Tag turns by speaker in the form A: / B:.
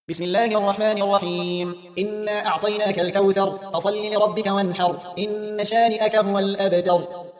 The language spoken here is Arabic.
A: بسم الله الرحمن الرحيم. إنا أعطيناك الكوثر فصل لربك وانحر إن شانئك هو الأبتر.